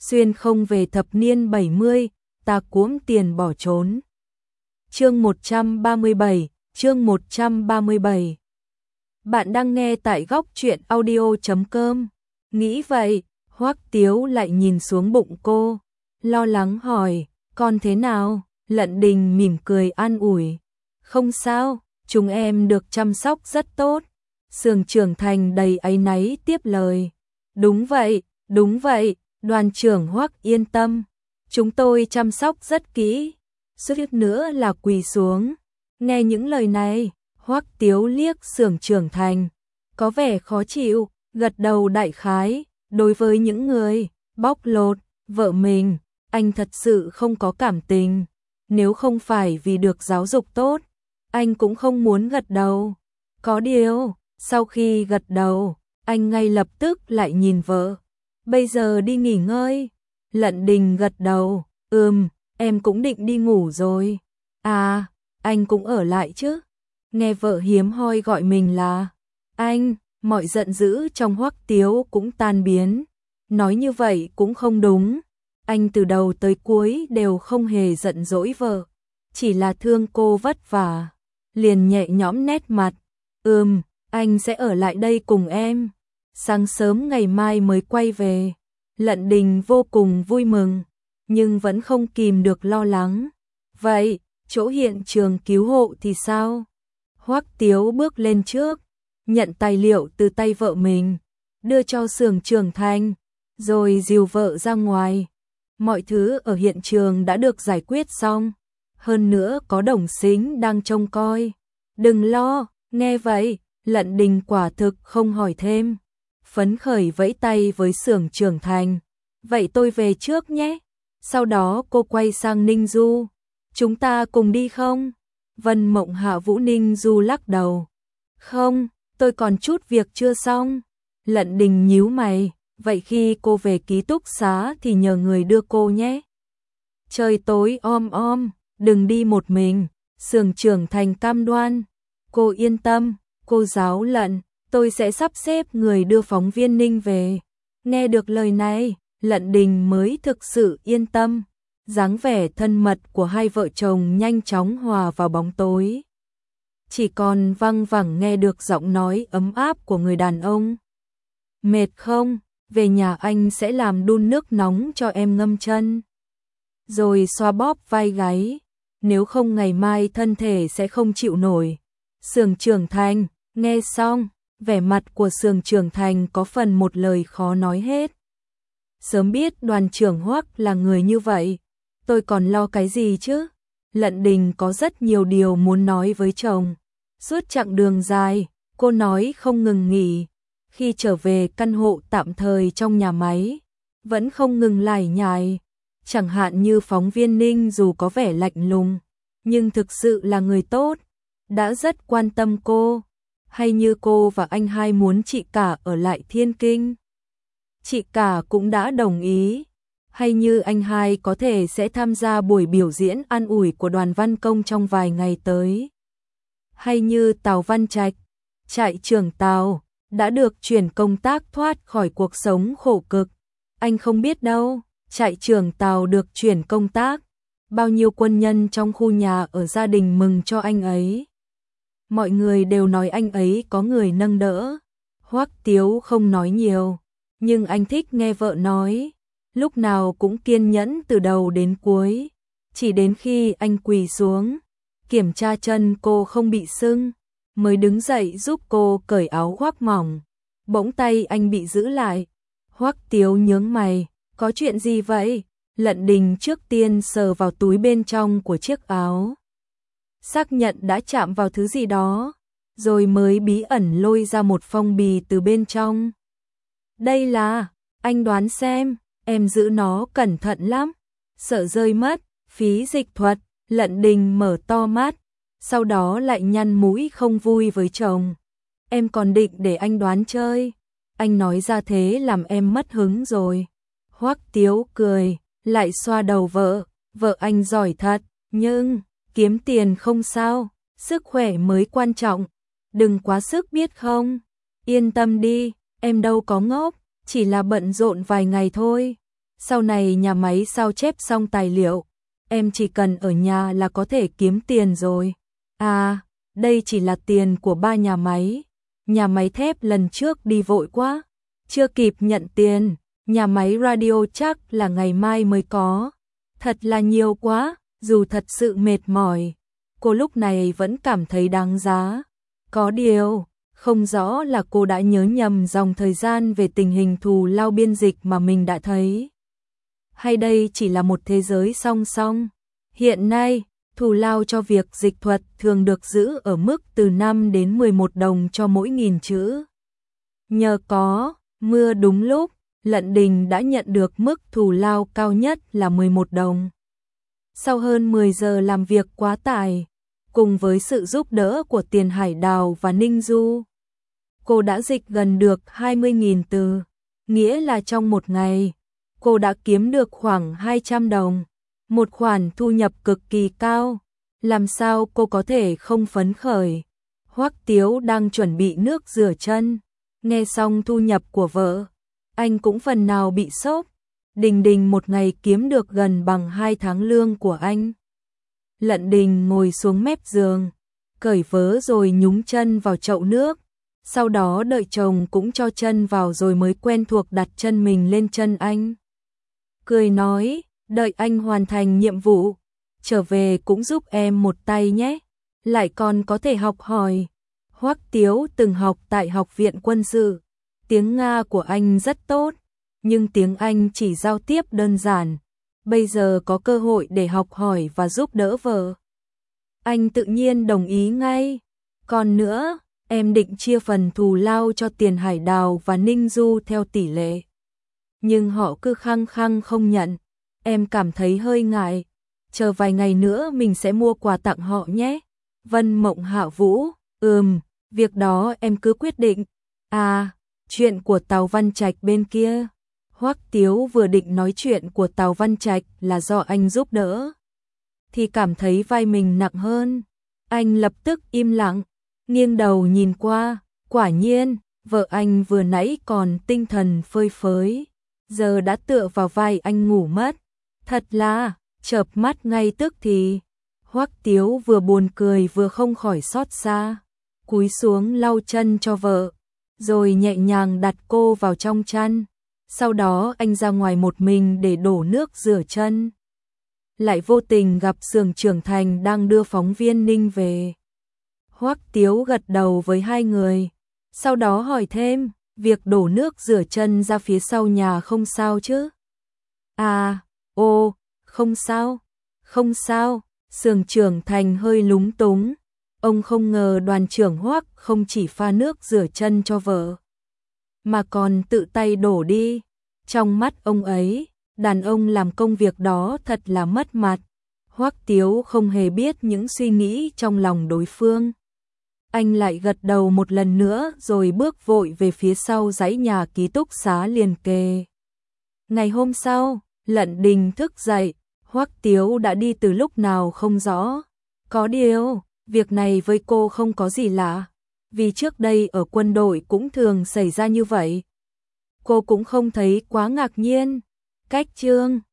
xuyên không về thập niên 70, ta cuỗm tiền bỏ trốn. Chương 137, chương 137. Bạn đang nghe tại góc truyện audio.com. Nghĩ vậy, Hoắc Tiếu lại nhìn xuống bụng cô, lo lắng hỏi, con thế nào? Lận Đình mỉm cười an ủi, không sao, chúng em được chăm sóc rất tốt. Sường Trưởng Thành đầy áy náy tiếp lời, đúng vậy, đoàn trưởng Hoắc yên tâm, chúng tôi chăm sóc rất kỹ, suýt nữa là quỳ xuống. Nghe những lời này, Hoắc Tiếu liếc Sường Trưởng Thành, có vẻ khó chịu, gật đầu đại khái, đối với những người bóc lột vợ mình, anh thật sự không có cảm tình, nếu không phải vì được giáo dục tốt, anh cũng không muốn gật đầu. Có điều, sau khi gật đầu, anh ngay lập tức lại nhìn vợ. Bây giờ đi nghỉ ngơi. Lận Đình gật đầu, em cũng định đi ngủ rồi. À, anh cũng ở lại chứ. Nghe vợ hiếm hoi gọi mình là anh, mọi giận dữ trong Hoắc Tiếu cũng tan biến. Nói như vậy cũng không đúng. Anh từ đầu tới cuối đều không hề giận dỗi vợ, chỉ là thương cô vất vả. Liền nhẹ nhõm nét mặt, anh sẽ ở lại đây cùng em. Sáng sớm ngày mai mới quay về. Lận Đình vô cùng vui mừng, nhưng vẫn không kìm được lo lắng. Vậy, chỗ hiện trường cứu hộ thì sao? Hoắc Tiếu bước lên trước, nhận tài liệu từ tay vợ mình, đưa cho Sường Trưởng Thành, rồi dìu vợ ra ngoài. Mọi thứ ở hiện trường đã được giải quyết xong, hơn nữa có Đồng Sính đang trông coi. Đừng lo, nghe vậy, Lận Đình quả thực không hỏi thêm. Phấn khởi vẫy tay với Sường Trưởng Thành. Vậy tôi về trước nhé. Sau đó cô quay sang Ninh Du. Chúng ta cùng đi không? Vân Mộng Hạ Vũ. Ninh Du lắc đầu. Không, tôi còn chút việc chưa xong. Lận Đình nhíu mày. Vậy khi cô về ký túc xá thì nhờ người đưa cô nhé. Trời tối om, đừng đi một mình. Sường Trưởng Thành cam đoan. Cô yên tâm, cô giáo Lận, tôi sẽ sắp xếp người đưa phóng viên Ninh về. Nghe được lời này, Lận Đình mới thực sự yên tâm. Dáng vẻ thân mật của hai vợ chồng nhanh chóng hòa vào bóng tối. Chỉ còn văng vẳng nghe được giọng nói ấm áp của người đàn ông. Mệt không? Về nhà anh sẽ làm đun nước nóng cho em ngâm chân. Rồi xoa bóp vai gáy. Nếu không ngày mai thân thể sẽ không chịu nổi. Sường Trưởng Thành, nghe xong, vẻ mặt của Sường Trưởng Thành có phần một lời khó nói hết. Sớm biết đoàn trưởng Hoắc là người như vậy, tôi còn lo cái gì chứ? Lận Đình có rất nhiều điều muốn nói với chồng. Suốt chặng đường dài, cô nói không ngừng nghỉ. Khi trở về căn hộ tạm thời trong nhà máy, vẫn không ngừng lải nhải. Chẳng hạn như phóng viên Ninh dù có vẻ lạnh lùng, nhưng thực sự là người tốt, đã rất quan tâm cô. Hay như cô và anh hai muốn chị cả ở lại Thiên Kinh, chị cả cũng đã đồng ý. Hay như anh hai có thể sẽ tham gia buổi biểu diễn an ủi của Đoàn Văn Công trong vài ngày tới. Hay như Tào Văn Trạch, trại trưởng Tào, đã được chuyển công tác thoát khỏi cuộc sống khổ cực. Anh không biết đâu, trại trưởng Tào được chuyển công tác, bao nhiêu quân nhân trong khu nhà ở gia đình mừng cho anh ấy. Mọi người đều nói anh ấy có người nâng đỡ. Hoắc Tiếu không nói nhiều, nhưng anh thích nghe vợ nói, lúc nào cũng kiên nhẫn từ đầu đến cuối. Chỉ đến khi anh quỳ xuống, kiểm tra chân cô không bị sưng, mới đứng dậy giúp cô cởi áo khoác mỏng. Bỗng tay anh bị giữ lại. Hoắc Tiếu nhướng mày, có chuyện gì vậy? Lận Đình trước tiên sờ vào túi bên trong của chiếc áo, xác nhận đã chạm vào thứ gì đó, rồi mới bí ẩn lôi ra một phong bì từ bên trong. Đây là, anh đoán xem, em giữ nó cẩn thận lắm, sợ rơi mất, phí dịch thuật. Lận Đình mở to mắt, sau đó lại nhăn mũi không vui với chồng. Em còn định để anh đoán chơi, anh nói ra thế làm em mất hứng rồi. Hoắc Tiếu cười, lại xoa đầu vợ anh giỏi thật, nhưng kiếm tiền không sao, sức khỏe mới quan trọng, đừng quá sức biết không? Yên tâm đi, em đâu có ngốc, chỉ là bận rộn vài ngày thôi. Sau này nhà máy sao chép xong tài liệu, em chỉ cần ở nhà là có thể kiếm tiền rồi. À, đây chỉ là tiền của 3 nhà máy. Nhà máy thép lần trước đi vội quá, chưa kịp nhận tiền. Nhà máy radio chắc là ngày mai mới có. Thật là nhiều quá, dù thật sự mệt mỏi, cô lúc này vẫn cảm thấy đáng giá. Có điều, không rõ là cô đã nhớ nhầm dòng thời gian về tình hình thù lao biên dịch mà mình đã thấy. Hay đây chỉ là một thế giới song song. Hiện nay, thù lao cho việc dịch thuật thường được giữ ở mức từ 5 đến 11 đồng cho mỗi 1000 chữ. Nhờ có mưa đúng lúc, Lận Đình đã nhận được mức thù lao cao nhất là 11 đồng. Sau hơn 10 giờ làm việc quá tải, cùng với sự giúp đỡ của Tiền Hải Đào và Ninh Du, cô đã dịch gần được 20.000 từ, nghĩa là trong một ngày, cô đã kiếm được khoảng 200 đồng, một khoản thu nhập cực kỳ cao, làm sao cô có thể không phấn khởi. Hoắc Tiếu đang chuẩn bị nước rửa chân, nghe xong thu nhập của vợ, anh cũng phần nào bị sốc. Đình Đình một ngày kiếm được gần bằng 2 tháng lương của anh. Lận Đình ngồi xuống mép giường, cởi vớ rồi nhúng chân vào chậu nước, sau đó đợi chồng cũng cho chân vào rồi mới quen thuộc đặt chân mình lên chân anh. Cười nói, đợi anh hoàn thành nhiệm vụ, trở về cũng giúp em một tay nhé, lại còn có thể học hỏi. Hoắc Tiếu từng học tại Học viện Quân sự, tiếng Nga của anh rất tốt, nhưng tiếng Anh chỉ giao tiếp đơn giản, bây giờ có cơ hội để học hỏi và giúp đỡ vợ. Anh tự nhiên đồng ý ngay. Còn nữa, em định chia phần thù lao cho Tiền Hải Đào và Ninh Du theo tỷ lệ. Nhưng họ cứ khăng khăng không nhận, em cảm thấy hơi ngại, chờ vài ngày nữa mình sẽ mua quà tặng họ nhé. Vân Mộng Hạ Vũ, việc đó em cứ quyết định. À, chuyện của Tào Văn Trạch bên kia. Hoắc Tiếu vừa định nói chuyện của Tào Văn Trạch là do anh giúp đỡ, thì cảm thấy vai mình nặng hơn. Anh lập tức im lặng, nghiêng đầu nhìn qua, quả nhiên, vợ anh vừa nãy còn tinh thần phơi phới, giờ đã tựa vào vai anh ngủ mất. Thật là, chợp mắt ngay tức thì. Hoắc Tiếu vừa buồn cười vừa không khỏi xót xa, cúi xuống lau chân cho vợ, rồi nhẹ nhàng đặt cô vào trong chăn. Sau đó anh ra ngoài một mình để đổ nước rửa chân. Lại vô tình gặp Xưởng Trưởng Thành đang đưa phóng viên Ninh về. Hoắc Tiếu gật đầu với hai người, sau đó hỏi thêm, việc đổ nước rửa chân ra phía sau nhà không sao chứ? À, không sao, không sao. Xưởng Trưởng Thành hơi lúng túng. Ông không ngờ đoàn trưởng Hoắc không chỉ pha nước rửa chân cho vợ, mà còn tự tay đổ đi. Trong mắt ông ấy, đàn ông làm công việc đó thật là mất mặt. Hoắc Tiếu không hề biết những suy nghĩ trong lòng đối phương. Anh lại gật đầu một lần nữa rồi bước vội về phía sau dãy nhà ký túc xá liền kề. Ngày hôm sau, Lận Đình thức dậy, Hoắc Tiếu đã đi từ lúc nào không rõ. Có điều, việc này với cô không có gì lạ, vì trước đây ở quân đội cũng thường xảy ra như vậy. Cô cũng không thấy quá ngạc nhiên. Cách chương